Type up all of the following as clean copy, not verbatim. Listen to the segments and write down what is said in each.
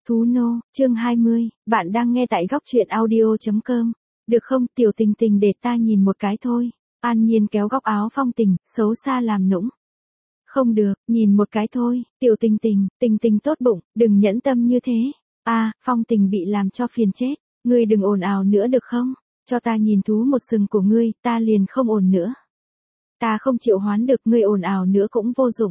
Thú nô, chương 20, bạn đang nghe tại góc truyện audio.com. Được không, tiểu tình tình để ta nhìn một cái thôi. An Nhiên kéo góc áo Phong Tình, xấu xa làm nũng. Không được, nhìn một cái thôi, tiểu tình tình tốt bụng, đừng nhẫn tâm như thế. Phong Tình bị làm cho phiền chết, ngươi đừng ồn ào nữa được không? Cho ta nhìn thú một sừng của ngươi, ta liền không ồn nữa. Ta không triệu hoán được, ngươi ồn ào nữa cũng vô dụng.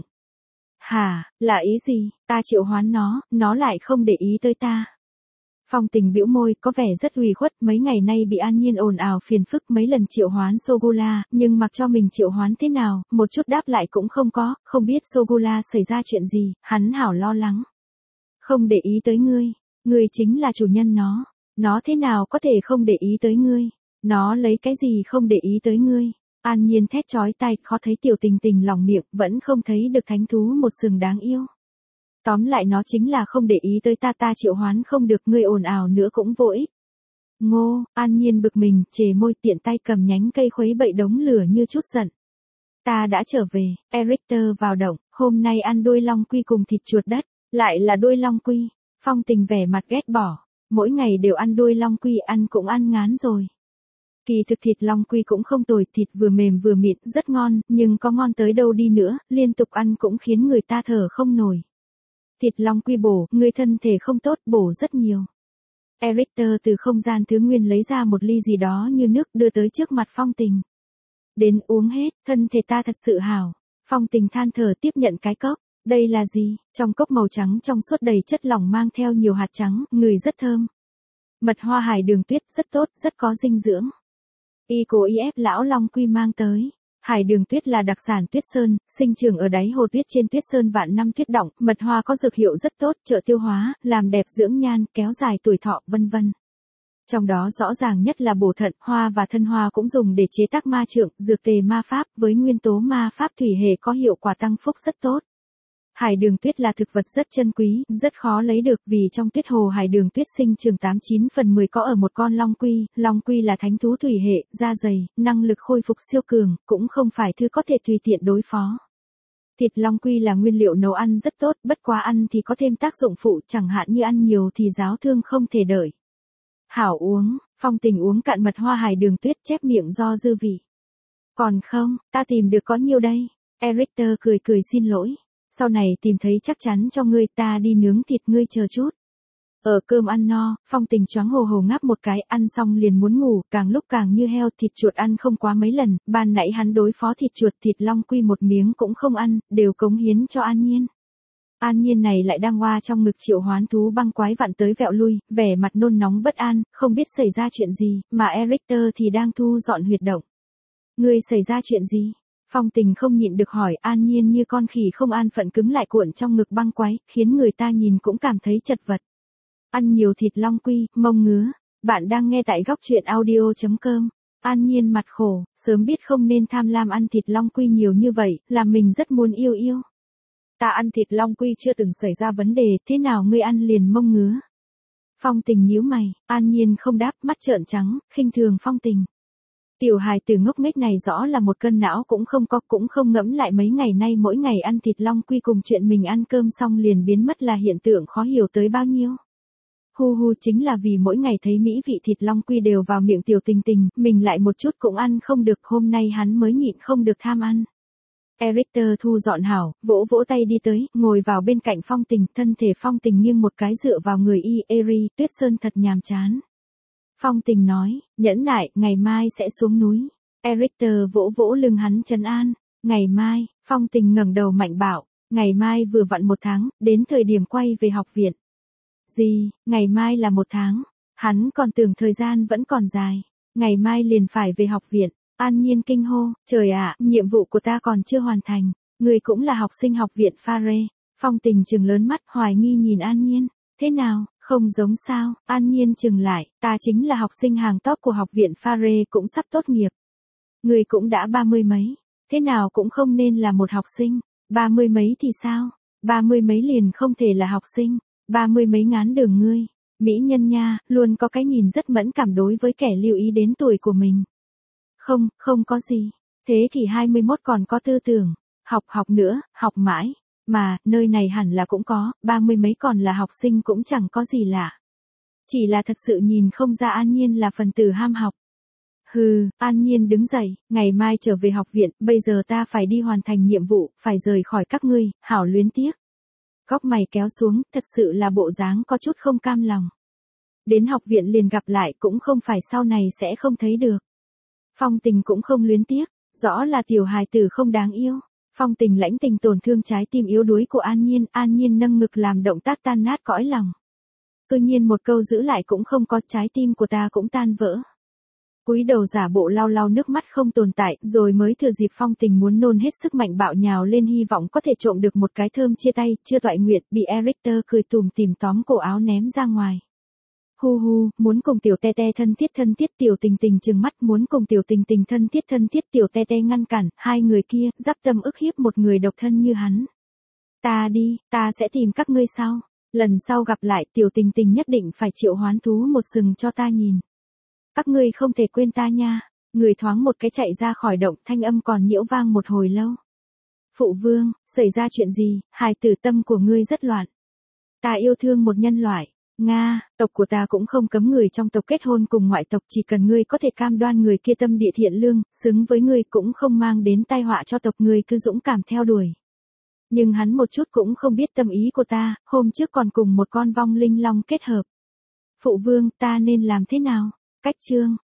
Hả, là ý gì, ta triệu hoán nó lại không để ý tới ta. Phong Tình bĩu môi, có vẻ rất ủy khuất, mấy ngày nay bị An Nhiên ồn ào phiền phức mấy lần triệu hoán Sogula, nhưng mặc cho mình triệu hoán thế nào, một chút đáp lại cũng không có, không biết Sogula xảy ra chuyện gì, hắn hảo lo lắng. Không để ý tới ngươi chính là chủ nhân nó thế nào có thể không để ý tới ngươi, nó lấy cái gì không để ý tới ngươi. An Nhiên thét chói tai, khó thấy tiểu tình tình lỏng miệng, vẫn không thấy được thánh thú một sừng đáng yêu. Tóm lại nó chính là không để ý tới ta triệu hoán không được, ngươi ồn ào nữa cũng vô ích. Ngô, An Nhiên bực mình, chề môi tiện tay cầm nhánh cây khuấy bậy đống lửa như chút giận. Ta đã trở về, Erichter vào động, hôm nay ăn đuôi long quy cùng thịt chuột đất, lại là đuôi long quy. Phong Tình vẻ mặt ghét bỏ, mỗi ngày đều ăn đuôi long quy, ăn cũng ăn ngán rồi. Kỳ thực thịt long quy cũng không tồi, thịt vừa mềm vừa mịn, rất ngon, nhưng có ngon tới đâu đi nữa, liên tục ăn cũng khiến người ta thở không nổi. Thịt long quy bổ, người thân thể không tốt, bổ rất nhiều. Erichter từ không gian thứ nguyên lấy ra một ly gì đó như nước đưa tới trước mặt Phong Tình. Đến uống hết, thân thể ta thật sự hảo. Phong Tình than thở tiếp nhận cái cốc. Đây là gì? Trong cốc màu trắng trong suốt đầy chất lỏng mang theo nhiều hạt trắng, ngửi rất thơm. Mật hoa hải đường tuyết rất tốt, rất có dinh dưỡng. Y cố ý ép lão long quy mang tới. Hải đường tuyết là đặc sản Tuyết Sơn, sinh trưởng ở đáy hồ tuyết trên Tuyết Sơn vạn năm tuyết đọng, mật hoa có dược hiệu rất tốt, trợ tiêu hóa, làm đẹp dưỡng nhan, kéo dài tuổi thọ, vân vân. Trong đó rõ ràng nhất là bổ thận, hoa và thân hoa cũng dùng để chế tác ma trượng, dược tề ma pháp, với nguyên tố ma pháp thủy hệ có hiệu quả tăng phúc rất tốt. Hải đường tuyết là thực vật rất chân quý, rất khó lấy được, vì trong tuyết hồ hải đường tuyết sinh trưởng 89/10 có ở một con long quy là thánh thú thủy hệ, da dày, năng lực khôi phục siêu cường, cũng không phải thứ có thể tùy tiện đối phó. Thịt long quy là nguyên liệu nấu ăn rất tốt, bất quá ăn thì có thêm tác dụng phụ, chẳng hạn như ăn nhiều thì giáo thương không thể đợi. Hảo uống, Phong Tình uống cạn mật hoa hải đường tuyết, chép miệng do dư vị. Còn không, ta tìm được có nhiêu đây. Erichter cười xin lỗi. Sau này tìm thấy chắc chắn cho ngươi, ta đi nướng thịt, ngươi chờ chút. Ở cơm ăn no, Phong Tình choáng hồ ngáp một cái, ăn xong liền muốn ngủ, càng lúc càng như heo, thịt chuột ăn không quá mấy lần, ban nãy hắn đối phó thịt chuột, thịt long quy một miếng cũng không ăn, đều cống hiến cho An Nhiên. An Nhiên này lại đang oa trong ngực triệu hoán thú băng quái vặn tới vẹo lui, vẻ mặt nôn nóng bất an, không biết xảy ra chuyện gì, mà Erichter thì đang thu dọn huyệt động. Ngươi xảy ra chuyện gì? Phong Tình không nhịn được hỏi. An Nhiên như con khỉ không an phận cứng lại cuộn trong ngực băng quái, khiến người ta nhìn cũng cảm thấy chật vật. Ăn nhiều thịt long quy, mông ngứa. Bạn đang nghe tại góc truyện audio.com. An Nhiên mặt khổ, sớm biết không nên tham lam ăn thịt long quy nhiều như vậy, làm mình rất muốn yêu. Ta ăn thịt long quy chưa từng xảy ra vấn đề, thế nào ngươi ăn liền mông ngứa? Phong Tình nhíu mày, An Nhiên không đáp, mắt trợn trắng, khinh thường Phong Tình. Tiểu hài tử ngốc nghếch này rõ là một cân não cũng không có, cũng không ngẫm lại mấy ngày nay mỗi ngày ăn thịt long quy cùng chuyện mình ăn cơm xong liền biến mất là hiện tượng khó hiểu tới bao nhiêu. Hu chính là vì mỗi ngày thấy mỹ vị thịt long quy đều vào miệng tiểu tình tình, mình lại một chút cũng ăn không được, hôm nay hắn mới nhịn không được tham ăn. Erichter thu dọn hảo, vỗ tay đi tới, ngồi vào bên cạnh Phong Tình, thân thể Phong Tình nghiêng một cái dựa vào người Eri, Tuyết Sơn thật nhàm chán. Phong Tình nói, nhẫn nại, ngày mai sẽ xuống núi. Erichter vỗ lưng hắn trấn an. Ngày mai, Phong Tình ngẩng đầu mạnh bảo, ngày mai vừa vặn 1 tháng, đến thời điểm quay về học viện. Gì, ngày mai là 1 tháng, hắn còn tưởng thời gian vẫn còn dài, ngày mai liền phải về học viện. An Nhiên kinh hô, trời ạ, nhiệm vụ của ta còn chưa hoàn thành, người cũng là học sinh học viện Phare. Phong Tình trừng lớn mắt hoài nghi nhìn An Nhiên, thế nào? Không giống sao, An Nhiên chừng lại, ta chính là học sinh hàng top của học viện Phare, cũng sắp tốt nghiệp. Người cũng đã 30 mấy, thế nào cũng không nên là một học sinh, 30 mấy thì sao, 30 mấy liền không thể là học sinh, 30 mấy ngán đường ngươi. Mỹ nhân nha, luôn có cái nhìn rất mẫn cảm đối với kẻ lưu ý đến tuổi của mình. Không có gì, thế thì 21 còn có tư tưởng, học nữa, học mãi. Mà, nơi này hẳn là cũng có, 30 mấy còn là học sinh cũng chẳng có gì lạ. Chỉ là thật sự nhìn không ra An Nhiên là phần tử ham học. Hừ, An Nhiên đứng dậy, ngày mai trở về học viện, bây giờ ta phải đi hoàn thành nhiệm vụ, phải rời khỏi các ngươi, hảo luyến tiếc. Góc mày kéo xuống, thật sự là bộ dáng có chút không cam lòng. Đến học viện liền gặp lại cũng không phải sau này sẽ không thấy được. Phong Tình cũng không luyến tiếc, rõ là tiểu hài tử không đáng yêu. Phong Tình lãnh tình tổn thương trái tim yếu đuối của An Nhiên nâng ngực làm động tác tan nát cõi lòng. Cứ nhiên một câu giữ lại cũng không có, trái tim của ta cũng tan vỡ. Cúi đầu giả bộ lau lau nước mắt không tồn tại, rồi mới thừa dịp Phong Tình muốn nôn hết sức mạnh bạo nhào lên hy vọng có thể trộm được một cái thơm chia tay, chưa toại nguyệt, bị Eric cười tùm tìm tóm cổ áo ném ra ngoài. Hu hu, muốn cùng tiểu te te thân thiết tiểu tình tình trừng mắt, muốn cùng tiểu tình tình thân thiết tiểu te te ngăn cản, hai người kia, giáp tâm ức hiếp một người độc thân như hắn. Ta đi, ta sẽ tìm các ngươi sau, lần sau gặp lại tiểu tình tình nhất định phải triệu hoán thú một sừng cho ta nhìn. Các ngươi không thể quên ta nha, người thoáng một cái chạy ra khỏi động, thanh âm còn nhiễu vang một hồi lâu. Phụ vương, xảy ra chuyện gì, hài tử tâm của ngươi rất loạn. Ta yêu thương một nhân loại. Nga, tộc của ta cũng không cấm người trong tộc kết hôn cùng ngoại tộc, chỉ cần ngươi có thể cam đoan người kia tâm địa thiện lương, xứng với ngươi cũng không mang đến tai họa cho tộc, ngươi cứ dũng cảm theo đuổi. Nhưng hắn một chút cũng không biết tâm ý của ta, hôm trước còn cùng một con vong linh long kết hợp. Phụ vương, ta nên làm thế nào? Cách chương